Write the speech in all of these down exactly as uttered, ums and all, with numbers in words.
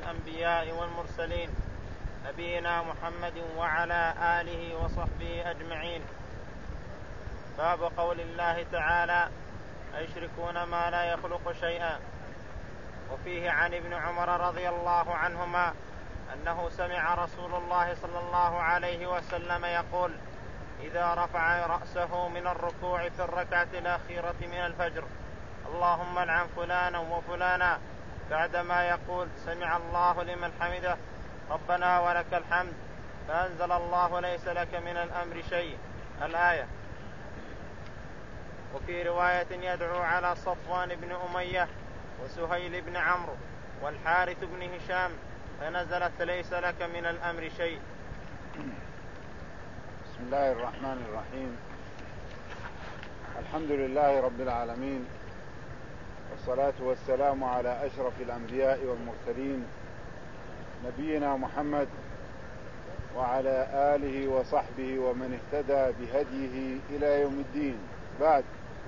الأنبياء والمرسلين نبينا محمد وعلى آله وصحبه أجمعين. باب قول الله تعالى: أيشركون ما لا يخلق شيئا. وفيه عن ابن عمر رضي الله عنهما أنه سمع رسول الله صلى الله عليه وسلم يقول: إذا رفع رأسه من الركوع في الركعة الأخيرة من الفجر: اللهم العن فلانا وفلانا، بعدما يقول: سمع الله لمن حمده، ربنا ولك الحمد، فأنزل الله: ليس لك من الأمر شيء، الآية. وفي رواية: يدعو على صفوان بن أمية وسهيل بن عمرو والحارث بن هشام، فنزلت: ليس لك من الأمر شيء. بسم الله الرحمن الرحيم. الحمد لله رب العالمين، والصلاة والسلام على أشرف الأنبياء والمرسلين نبينا محمد وعلى آله وصحبه ومن اهتدى بهديه إلى يوم الدين. بعد،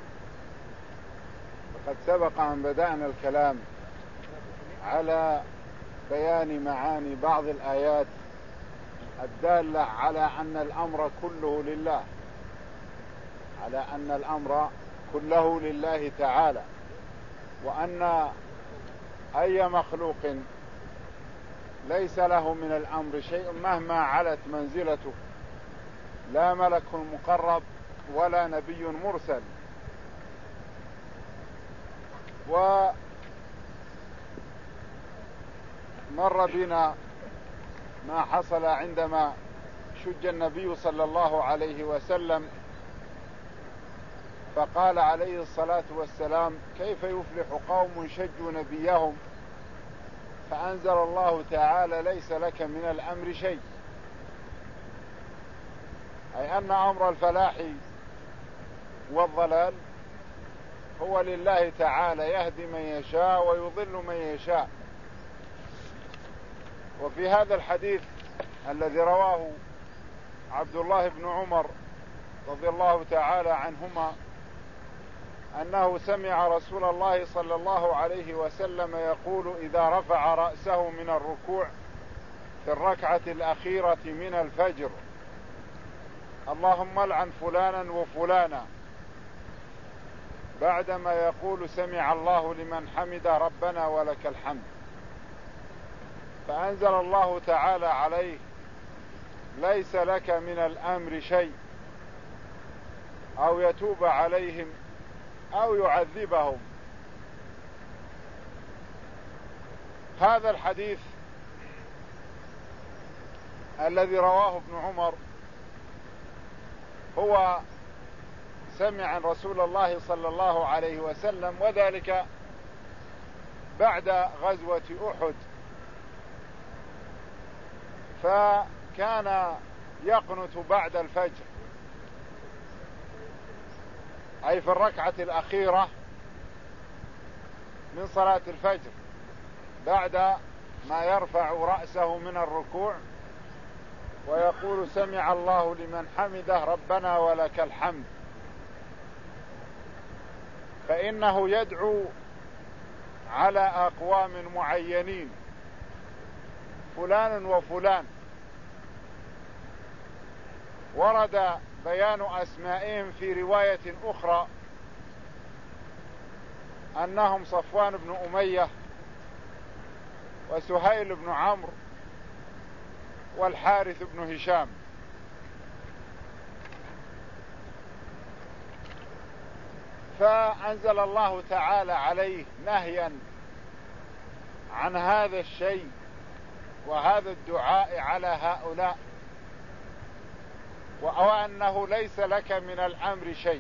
فقد سبق أن بدأنا الكلام على بيان معاني بعض الآيات الدالة على أن الأمر كله لله، على أن الأمر كله لله تعالى، وأن أي مخلوق ليس له من الأمر شيء مهما علت منزلته، لا ملك مقرب ولا نبي مرسل. ومر بنا ما حصل عندما شج النبي صلى الله عليه وسلم، فقال عليه الصلاة والسلام: كيف يفلح قوم شجوا نبيهم؟ فأنزل الله تعالى: ليس لك من الأمر شيء، أي أن أمر الفلاح والضلال هو لله تعالى، يهدي من يشاء ويضل من يشاء. وفي هذا الحديث الذي رواه عبد الله بن عمر رضي الله تعالى عنهما أنه سمع رسول الله صلى الله عليه وسلم يقول: إذا رفع رأسه من الركوع في الركعة الأخيرة من الفجر: اللهم العن فلانا وفلانا، بعدما يقول: سمع الله لمن حمد، ربنا ولك الحمد. فأنزل الله تعالى عليه: ليس لك من الأمر شيء، أو يتوب عليهم أو يعذبهم. هذا الحديث الذي رواه ابن عمر هو سمع عن رسول الله صلى الله عليه وسلم، وذلك بعد غزوة أحد، فكان يقنت بعد الفجر، أي في الركعة الأخيرة من صلاة الفجر، بعد ما يرفع رأسه من الركوع ويقول: سمع الله لمن حمده، ربنا ولك الحمد. فإنه يدعو على أقوام معينين، فلان وفلان، ورد بيان أسمائهم في رواية أخرى أنهم صفوان بن أمية وسهيل بن عمرو والحارث بن هشام. فأنزل الله تعالى عليه نهيا عن هذا الشيء وهذا الدعاء على هؤلاء، وأنه ليس لك من الأمر شيء،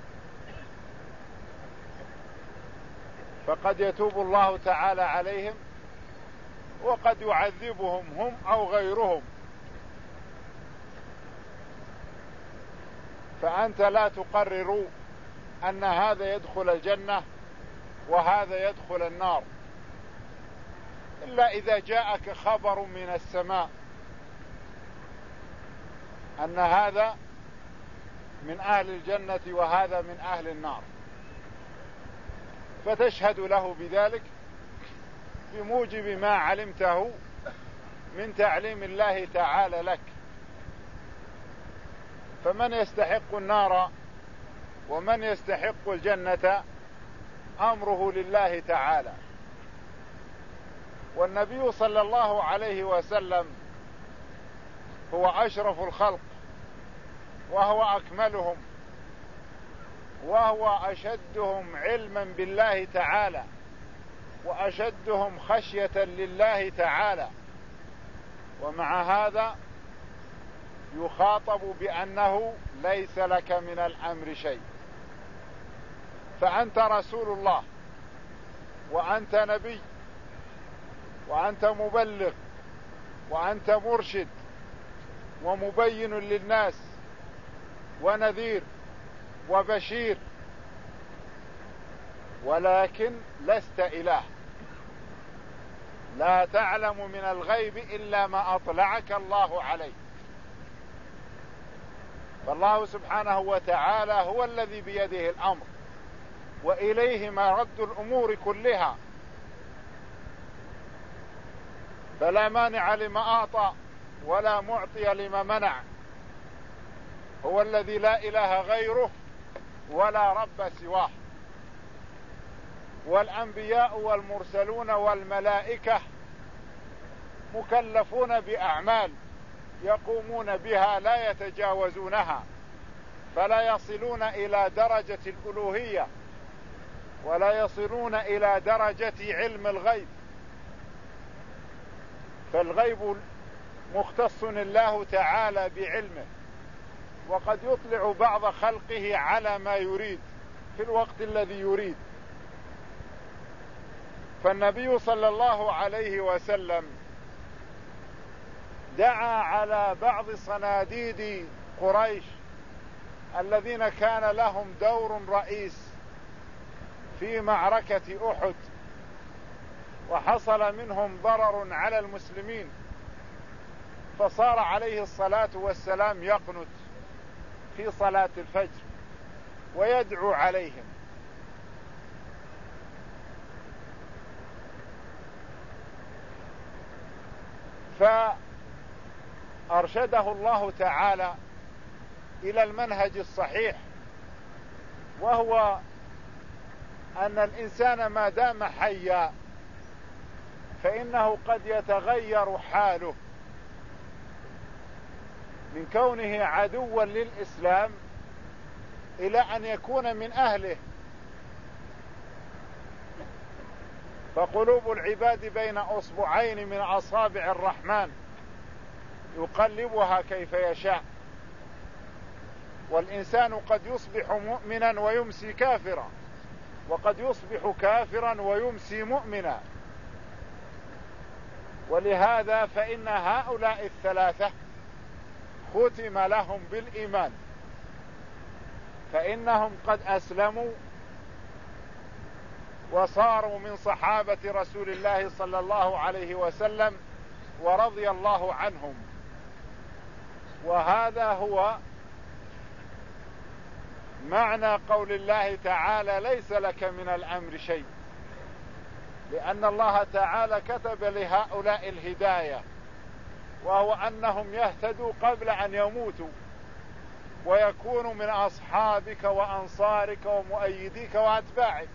فقد يتوب الله تعالى عليهم وقد يعذبهم هم أو غيرهم. فأنت لا تقرر أن هذا يدخل الجنة وهذا يدخل النار، إلا إذا جاءك خبر من السماء أن هذا من أهل الجنة وهذا من أهل النار، فتشهد له بذلك بموجب ما علمته من تعليم الله تعالى لك. فمن يستحق النار ومن يستحق الجنة أمره لله تعالى. والنبي صلى الله عليه وسلم هو أشرف الخلق، وهو أكملهم، وهو أشدهم علما بالله تعالى، وأشدهم خشية لله تعالى، ومع هذا يخاطب بأنه ليس لك من الأمر شيء. فأنت رسول الله، وأنت نبي، وأنت مبلغ، وأنت مرشد ومبين للناس ونذير وبشير، ولكن لست إله، لا تعلم من الغيب إلا ما أطلعك الله عليه. فالله سبحانه وتعالى هو الذي بيده الأمر، وإليه مرد الأمور كلها، فلا مانع لما أعطى ولا معطي لما منع. هو الذي لا إله غيره ولا رب سواه. والأنبياء والمرسلون والملائكة مكلفون بأعمال يقومون بها لا يتجاوزونها، فلا يصلون إلى درجة الألوهية ولا يصلون إلى درجة علم الغيب. فالغيب مختص الله تعالى بعلمه، وقد يطلع بعض خلقه على ما يريد في الوقت الذي يريد. فالنبي صلى الله عليه وسلم دعا على بعض صناديد قريش الذين كان لهم دور رئيس في معركة أحد، وحصل منهم ضرر على المسلمين، فصار عليه الصلاة والسلام يقنت في صلاة الفجر ويدعو عليهم. فأرشده الله تعالى إلى المنهج الصحيح، وهو أن الإنسان ما دام حيا فإنه قد يتغير حاله من كونه عدوا للإسلام إلى أن يكون من أهله. فقلوب العباد بين أصبعين من أصابع الرحمن يقلبها كيف يشاء. والإنسان قد يصبح مؤمنا ويمسي كافرا، وقد يصبح كافرا ويمسي مؤمنا. ولهذا فإن هؤلاء الثلاثة ختم لهم بالإيمان، فإنهم قد أسلموا وصاروا من صحابة رسول الله صلى الله عليه وسلم ورضي الله عنهم. وهذا هو معنى قول الله تعالى ليس لك من الأمر شيء، لأن الله تعالى كتب لهؤلاء الهداية، وهو أنهم يهتدوا قبل أن يموتوا ويكونوا من أصحابك وأنصارك ومؤيديك وأتباعك.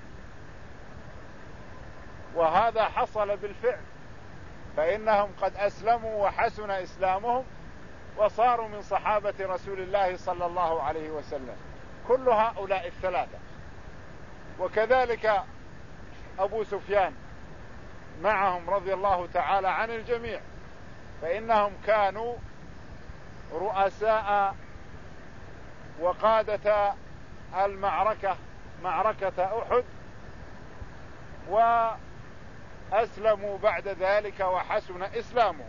وهذا حصل بالفعل، فإنهم قد أسلموا وحسن إسلامهم وصاروا من صحابة رسول الله صلى الله عليه وسلم كل هؤلاء الثلاثة. وكذلك أبو سفيان معهم رضي الله تعالى عن الجميع، فإنهم كانوا رؤساء وقادة المعركة معركة أحد، وأسلموا بعد ذلك وحسن إسلامهم.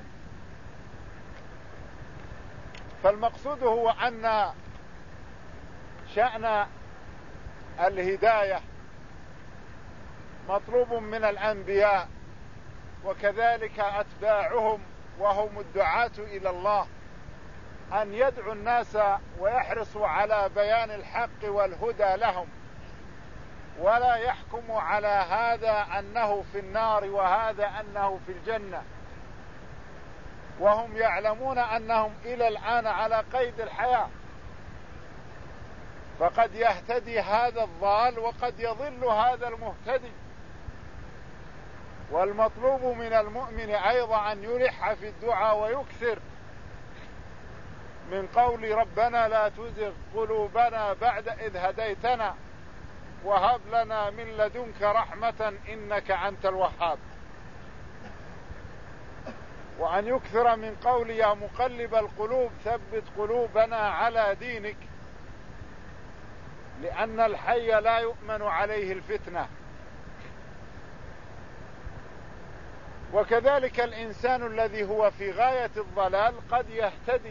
فالمقصود هو أن شأن الهداية مطلوب من الأنبياء، وكذلك أتباعهم وهم الدعاة إلى الله، أن يدعوا الناس ويحرصوا على بيان الحق والهدى لهم، ولا يحكم على هذا أنه في النار وهذا أنه في الجنة، وهم يعلمون أنهم إلى الآن على قيد الحياة، فقد يهتدي هذا الضال وقد يضل هذا المهتدي. والمطلوب من المؤمن أيضا أن يلح في الدعاء ويكثر من قول ربنا لا تزغ قلوبنا بعد إذ هديتنا وهب لنا من لدنك رحمة إنك أنت الوهاب، وأن يكثر من قول يا مقلب القلوب ثبت قلوبنا على دينك، لأن الحي لا يؤمن عليه الفتنة. وكذلك الإنسان الذي هو في غاية الضلال قد يهتدي،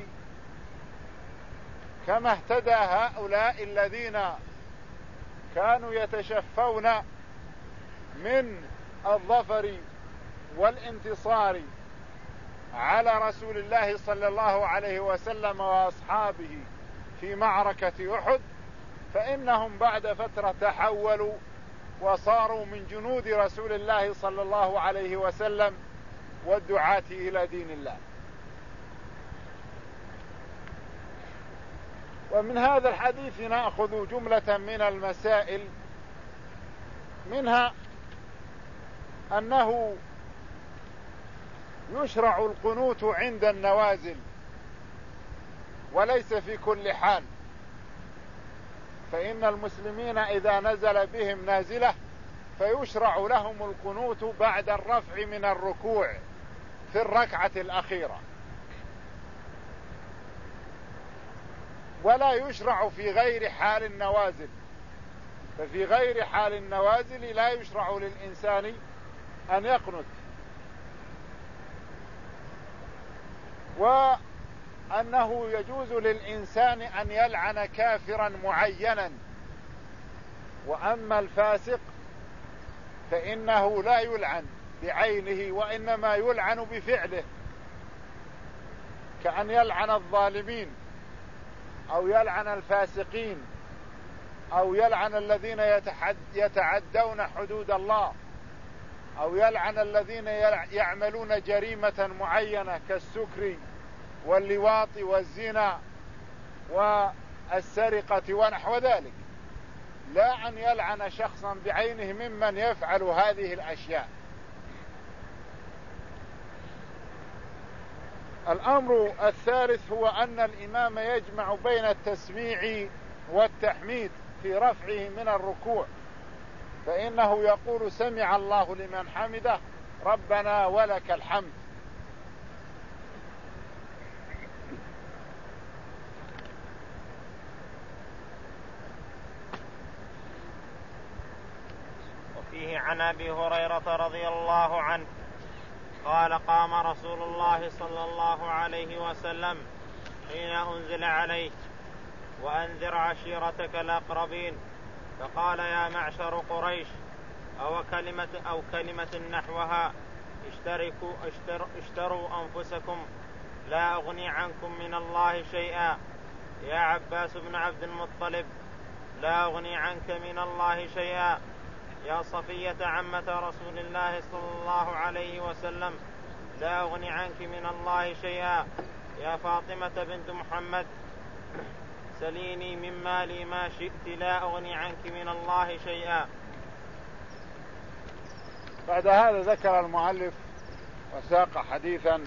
كما اهتدى هؤلاء الذين كانوا يتشفون من الظفر والانتصار على رسول الله صلى الله عليه وسلم وأصحابه في معركة أحد، فإنهم بعد فترة تحولوا وصاروا من جنود رسول الله صلى الله عليه وسلم والدعاة إلى دين الله. ومن هذا الحديث نأخذ جملة من المسائل، منها أنه يشرع القنوت عند النوازل وليس في كل حال، فإن المسلمين إذا نزل بهم نازلة فيشرع لهم القنوت بعد الرفع من الركوع في الركعة الأخيرة، ولا يشرع في غير حال النوازل. ففي غير حال النوازل لا يشرع للإنسان أن يقنت. وأنه يجوز للإنسان أن يلعن كافرا معينا، وأما الفاسق فإنه لا يلعن بعينه وإنما يلعن بفعله، كأن يلعن الظالمين أو يلعن الفاسقين أو يلعن الذين يتعدون حدود الله أو يلعن الذين يعملون جريمة معينة كالسكر واللواط والزنا والسرقة ونحو ذلك، لا أن يلعن شخصا بعينه ممن يفعل هذه الأشياء. الأمر الثالث هو أن الإمام يجمع بين التسميع والتحميد في رفعه من الركوع، فإنه يقول سمع الله لمن حمده ربنا ولك الحمد. وفيه عن أبي هريرة رضي الله عنه قال قام رسول الله صلى الله عليه وسلم حين أنزل عليه وأنذر عشيرتك الأقربين، فقال يا معشر قريش أو كلمة, أو كلمة نحوها اشتركوا اشتر اشتروا أنفسكم لا أغني عنكم من الله شيئا، يا عباس بن عبد المطلب لا أغني عنك من الله شيئا، يا صفية عمة رسول الله صلى الله عليه وسلم لا أغني عنك من الله شيئا، يا فاطمة بنت محمد سليني من مالي ما شئت لا أغني عنك من الله شيئا. بعد هذا ذكر المؤلف وساق حديثا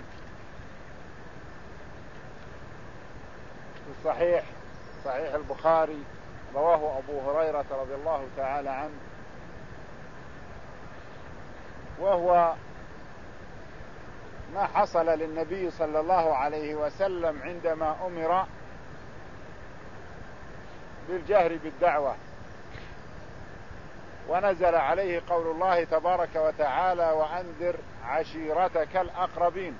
في الصحيح صحيح البخاري رواه أبو هريرة رضي الله تعالى عنه، وهو ما حصل للنبي صلى الله عليه وسلم عندما أمر بالجهر بالدعوة، ونزل عليه قول الله تبارك وتعالى وأنذر عشيرتك الأقربين،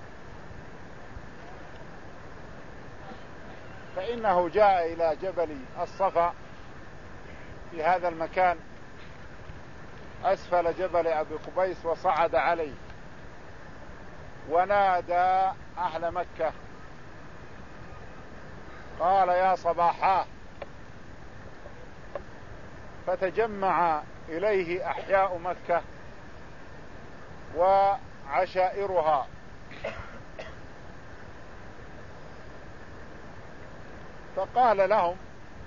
فإنه جاء إلى جبل الصفا في هذا المكان أسفل جبل أبي قبيس وصعد عليه ونادى أهل مكة قال يا صباحاه فتجمع إليه أحياء مكة وعشائرها، فقال لهم: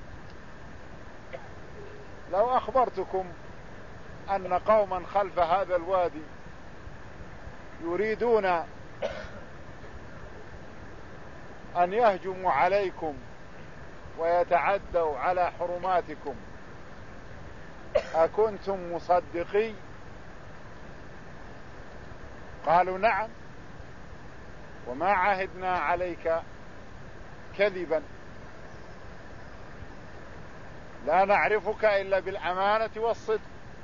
لو أخبرتكم أن قوما خلف هذا الوادي يريدون أن يهجموا عليكم ويتعدوا على حرماتكم أكنتم مصدقي؟ قالوا: نعم، وما عهدنا عليك كذبا، لا نعرفك إلا بالأمانة والصدق.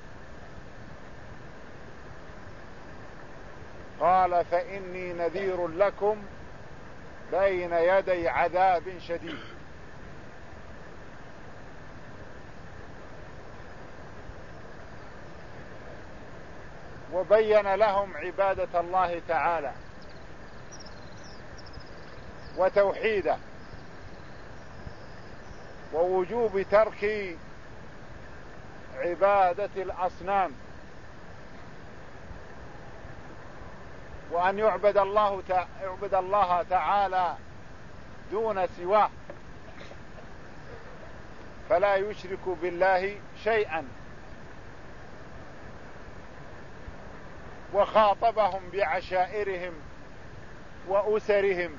قال: فإني نذير لكم بين يدي عذاب شديد. وبين لهم عبادة الله تعالى وتوحيده ووجوب ترك عبادة الأصنام، وأن يعبد الله يعبد الله تعالى دون سواه، فلا يشرك بالله شيئا. وخاطبهم بعشائرهم وأسرهم،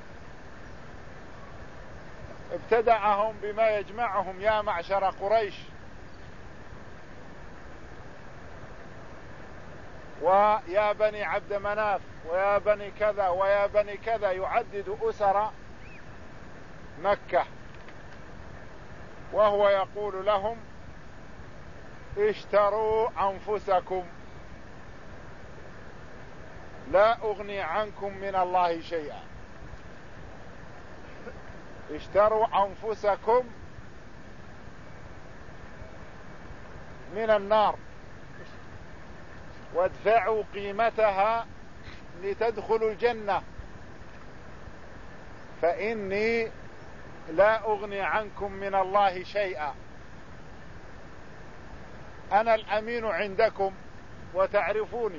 ابتدعهم بما يجمعهم: يا معشر قريش، ويا بني عبد مناف، ويا بني كذا ويا بني كذا، يعدد أسر مكة، وهو يقول لهم: اشتروا أنفسكم، لا أغني عنكم من الله شيئا. اشتروا أنفسكم من النار وادفعوا قيمتها لتدخلوا الجنة، فإني لا أغني عنكم من الله شيئا. أنا الأمين عندكم وتعرفوني،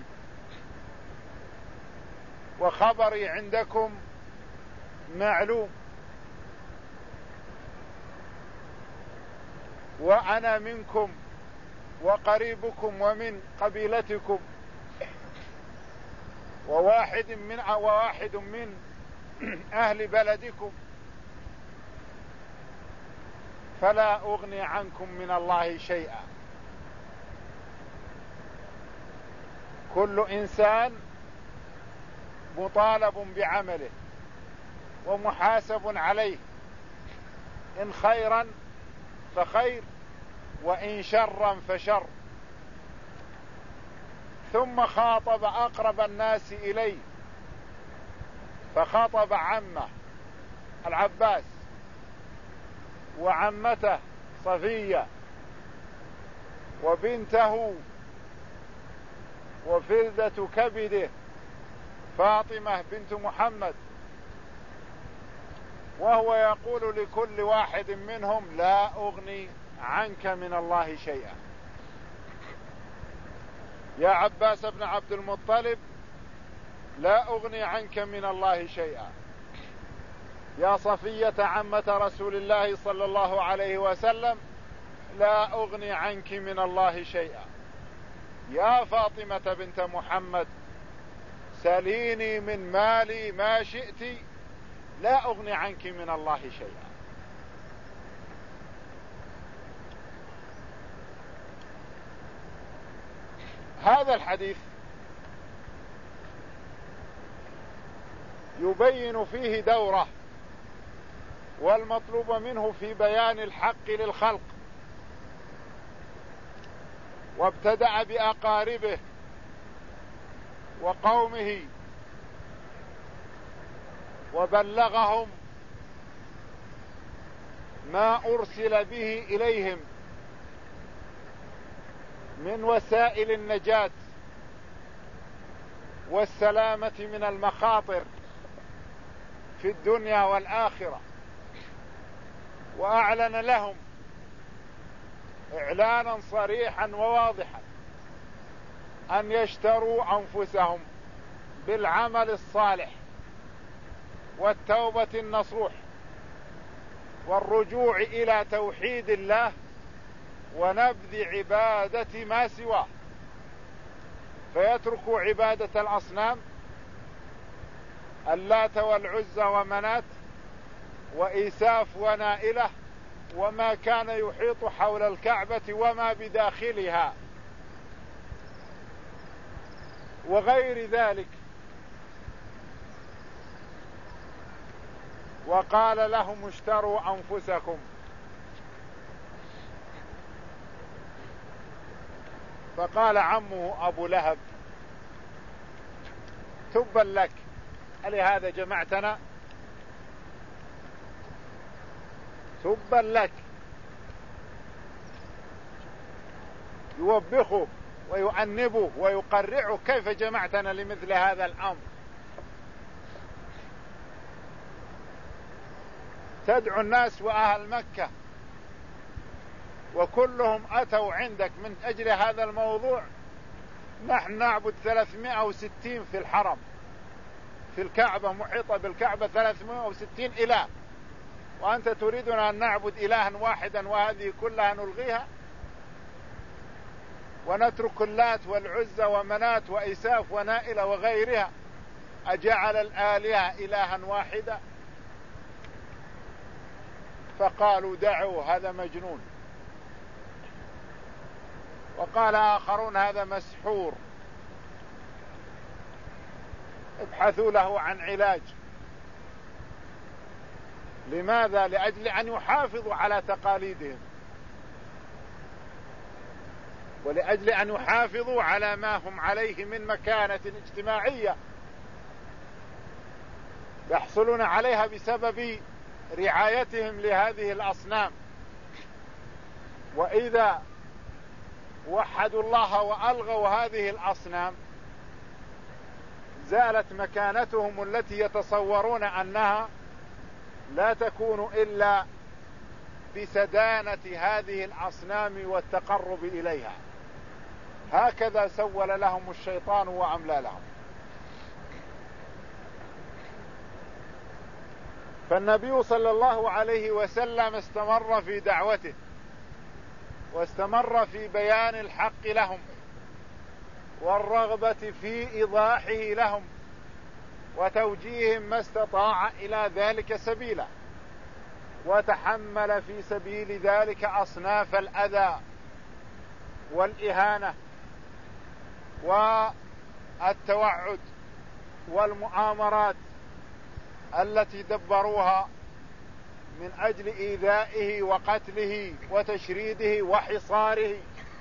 وخبري عندكم معلوم، وأنا منكم وقريبكم ومن قبيلتكم، وواحد من وواحد من أهل بلدكم، فلا أغني عنكم من الله شيئا. كل إنسان مطالب بعمله ومحاسب عليه، إن خيرا فخير، وإن شرا فشر. ثم خاطب أقرب الناس إليه، فخاطب عمه العباس وعمته صفية وبنته وفلذة كبده فاطمة بنت محمد، وهو يقول لكل واحد منهم: لا أغني عنك من الله شيئا. يا عباس بن عبد المطلب، لا أغني عنك من الله شيئا. يا صفية عمة رسول الله صلى الله عليه وسلم، لا أغني عنك من الله شيئا. يا فاطمة بنت محمد، سليني من مالي ما شئت، لا أغني عنك من الله شيئا. هذا الحديث يبين فيه دوره، والمطلوب منه في بيان الحق للخلق، وابتدأ بأقاربه وقومه وبلغهم ما أرسل به إليهم من وسائل النجاة والسلامة من المخاطر في الدنيا والآخرة، وأعلن لهم إعلانا صريحا وواضحا أن يشتروا أنفسهم بالعمل الصالح والتوبة النصوح والرجوع إلى توحيد الله ونبذ عبادة ما سواه، فيتركوا عبادة الأصنام اللات والعزى ومنات وإيساف ونائلة وما كان يحيط حول الكعبة وما بداخلها وغير ذلك. وقال لهم اشتروا أنفسكم، فقال عمه أبو لهب تبا لك، ألهذا جمعتنا؟ تبا لك، يوبخه ويؤنبه ويقرعه، كيف جمعتنا لمثل هذا الأمر؟ تدعو الناس وأهل مكة وكلهم أتوا عندك من أجل هذا الموضوع. نحن نعبد ثلاثمائة وستين في الحرم، في الكعبة، محيطة بالكعبة ثلاثمائة وستين إله، وأنت تريدنا أن نعبد إلها واحدا وهذه كلها نلغيها ونترك اللات والعزى ومنات وإيساف ونائلة وغيرها؟ أجعل الآلهة إلها واحدا؟ فقالوا دعوا هذا مجنون. وقال آخرون هذا مسحور، ابحثوا له عن علاج. لماذا؟ لأجل أن يحافظوا على تقاليدهم، ولأجل أن يحافظوا على ما هم عليه من مكانة اجتماعية يحصلون عليها بسبب رعايتهم لهذه الأصنام. وإذا وحدوا الله وألغوا هذه الأصنام زالت مكانتهم التي يتصورون أنها لا تكون إلا بسدانة هذه الأصنام والتقرب إليها. هكذا سول لهم الشيطان وأملى لهم. فالنبي صلى الله عليه وسلم استمر في دعوته واستمر في بيان الحق لهم والرغبة في إيضاحه لهم وتوجيههم ما استطاع إلى ذلك سبيلا، وتحمل في سبيل ذلك أصناف الأذى والإهانة والتوعد والمؤامرات التي دبروها من أجل إيذائه وقتله وتشريده وحصاره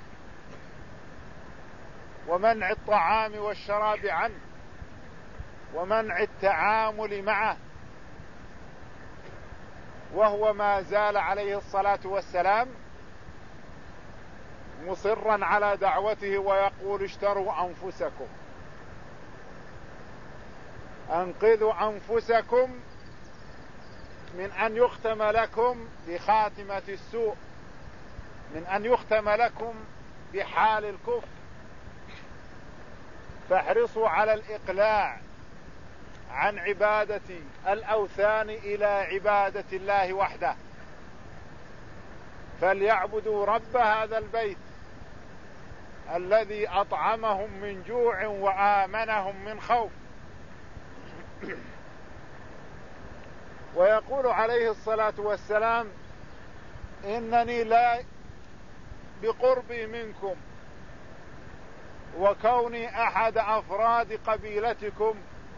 ومنع الطعام والشراب عنه ومنع التعامل معه. وهو ما زال عليه الصلاة والسلام مصرا على دعوته ويقول اشتروا أنفسكم، أنقذوا أنفسكم من أن يختم لكم بخاتمة السوء، من أن يختم لكم بحال الكفر. فاحرصوا على الإقلاع عن عبادة الأوثان إلى عبادة الله وحده، فليعبدوا رب هذا البيت الذي أطعمهم من جوع وآمنهم من خوف. ويقول عليه الصلاة والسلام إنني لا بقربي منكم وكوني أحد أفراد قبيلتكم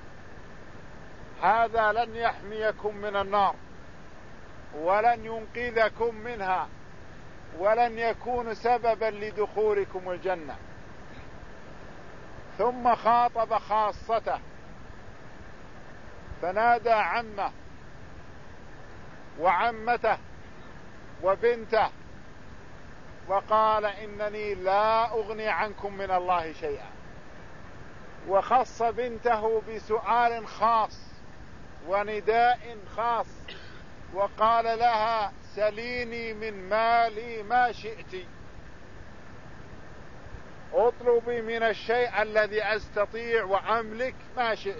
هذا لن يحميكم من النار ولن ينقذكم منها ولن يكون سببا لدخولكم الجنة. ثم خاطب خاصته فنادى عمه وعمته وبنته وقال إنني لا أغني عنكم من الله شيئا، وخص بنته بسؤال خاص ونداء خاص وقال لها سليني من مالي ما شئت اطلبي من الشيء الذي أستطيع وأملك ما شئت.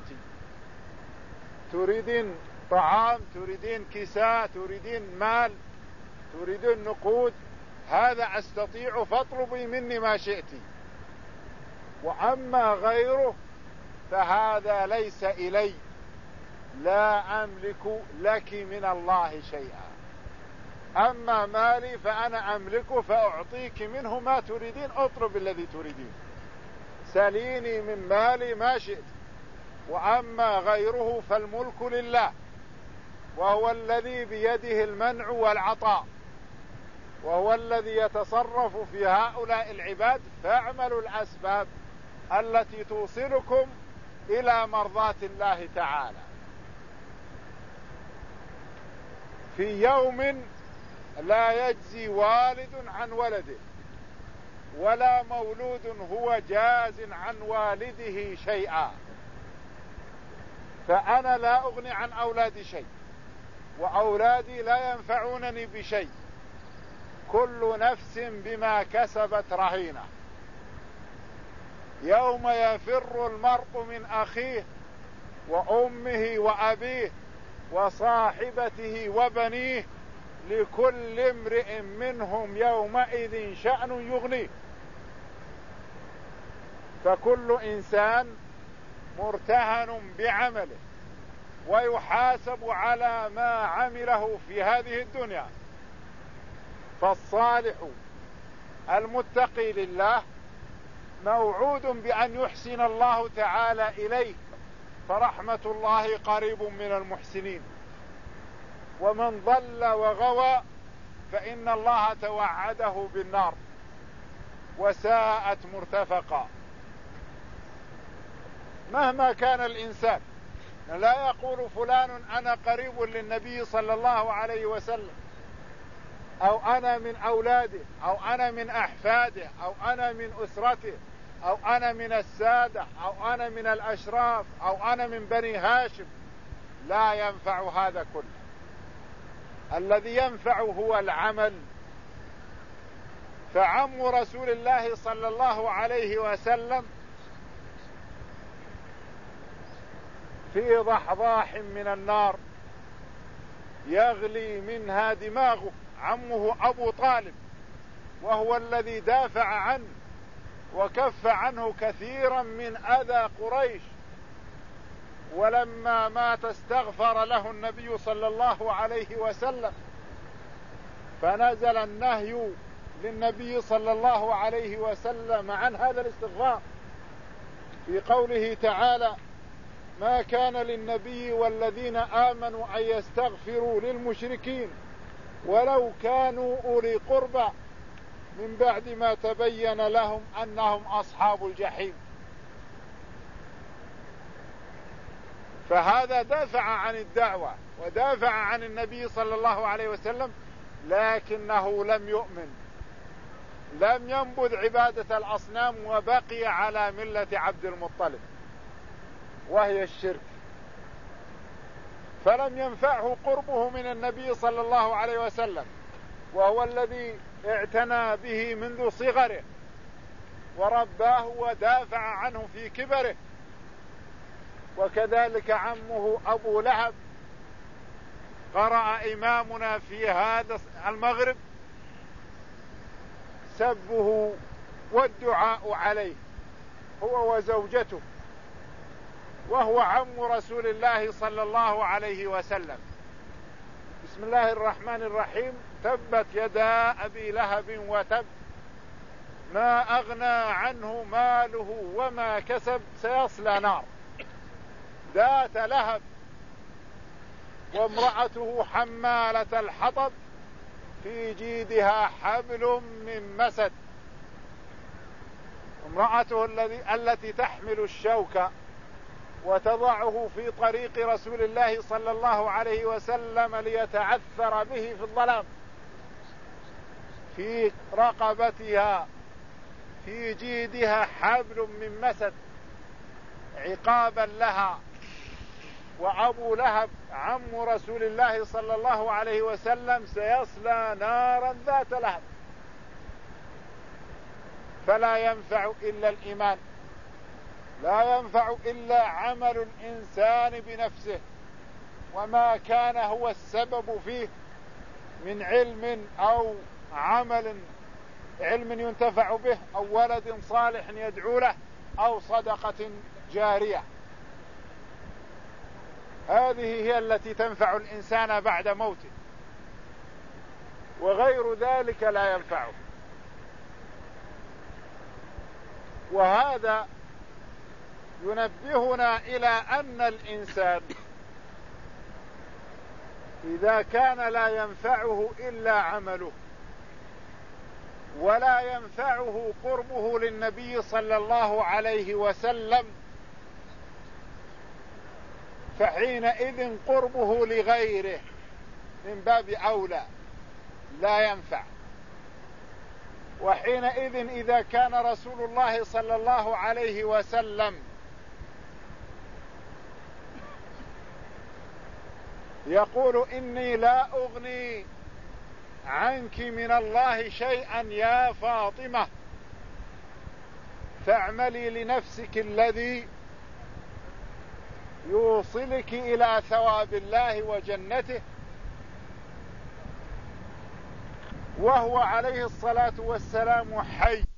تريدين طعام، تريدين كساء، تريدين مال، تريدين نقود، هذا أستطيع فاطلبي مني ما شئت. وأما غيره فهذا ليس إلي، لا أملك لك من الله شيئا. أما مالي فأنا أملكه فأعطيك منه ما تريدين، أطلب الذي تريدين، سليني من مالي ما شئت. وأما غيره فالملك لله، وهو الذي بيده المنع والعطاء، وهو الذي يتصرف في هؤلاء العباد. فاعملوا الأسباب التي توصلكم إلى مرضاة الله تعالى. في يوم لا يجزي والد عن ولده، ولا مولود هو جاز عن والده شيئا. فأنا لا أغني عن أولادي شيء، وأولادي لا ينفعونني بشيء. كل نفس بما كسبت رهينة. يوم يفر المرء من أخيه وأمه وأبيه وصاحبته وبنيه، لكل امرئ منهم يومئذ شأن يغنيه. فكل إنسان مرتهن بعمله ويحاسب على ما عمله في هذه الدنيا. فالصالح المتقي لله موعود بأن يحسن الله تعالى إليه، فرحمة الله قريب من المحسنين. ومن ضل وغوى فإن الله توعده بالنار وساءت مرتفقا. مهما كان الإنسان لا يقول فلان أنا قريب للنبي صلى الله عليه وسلم، أو أنا من أولاده، أو أنا من أحفاده، أو أنا من أسرته، أو أنا من السادة، أو أنا من الأشراف، أو أنا من بني هاشم. لا ينفع هذا كله. الذي ينفع هو العمل. فعم رسول الله صلى الله عليه وسلم في ضحضاح من النار يغلي منها دماغه، عمه أبو طالب، وهو الذي دافع عنه وكف عنه كثيرا من أذى قريش. ولما مات استغفر له النبي صلى الله عليه وسلم، فنزل النهي للنبي صلى الله عليه وسلم عن هذا الاستغفار في قوله تعالى: ما كان للنبي والذين آمنوا أن يستغفروا للمشركين ولو كانوا أولي قربى من بعد ما تبين لهم أنهم أصحاب الجحيم. فهذا دافع عن الدعوة ودافع عن النبي صلى الله عليه وسلم، لكنه لم يؤمن، لم ينبذ عبادة الأصنام وبقي على ملة عبد المطلب وهي الشرك. فلم ينفعه قربه من النبي صلى الله عليه وسلم، وهو الذي اعتنى به منذ صغره ورباه ودافع عنه في كبره. وكذلك عمه أبو لهب قرأ إمامنا في هذا المغرب سبه والدعاء عليه هو وزوجته، وهو عم رسول الله صلى الله عليه وسلم. بسم الله الرحمن الرحيم: تبت يدا أبي لهب وتب، ما أغنى عنه ماله وما كسب، سيصلى نار ذات لهب، وامرأته حمالة الحطب، في جيدها حبل من مسد. امرأته الذي التي تحمل الشوك وتضعه في طريق رسول الله صلى الله عليه وسلم ليتعثر به في الظلام، في رقبتها في جيدها حبل من مسد عقابا لها. وأبو لهب عم رسول الله صلى الله عليه وسلم سيصلى نارا ذات لهب. فلا ينفع إلا الإيمان، لا ينفع إلا عمل الإنسان بنفسه وما كان هو السبب فيه من علم أو عمل، علم ينتفع به أو ولد صالح يدعو له أو صدقة جارية. هذه هي التي تنفع الإنسان بعد موته، وغير ذلك لا ينفعه. وهذا ينبهنا إلى أن الإنسان إذا كان لا ينفعه إلا عمله ولا ينفعه قربه للنبي صلى الله عليه وسلم، فحينئذ قربه لغيره من باب أولى لا ينفع. وحينئذ إذا كان رسول الله صلى الله عليه وسلم يقول إني لا أغني عنك من الله شيئا يا فاطمة فاعملي لنفسك الذي يوصلك إلى ثواب الله وجنته، وهو عليه الصلاة والسلام حي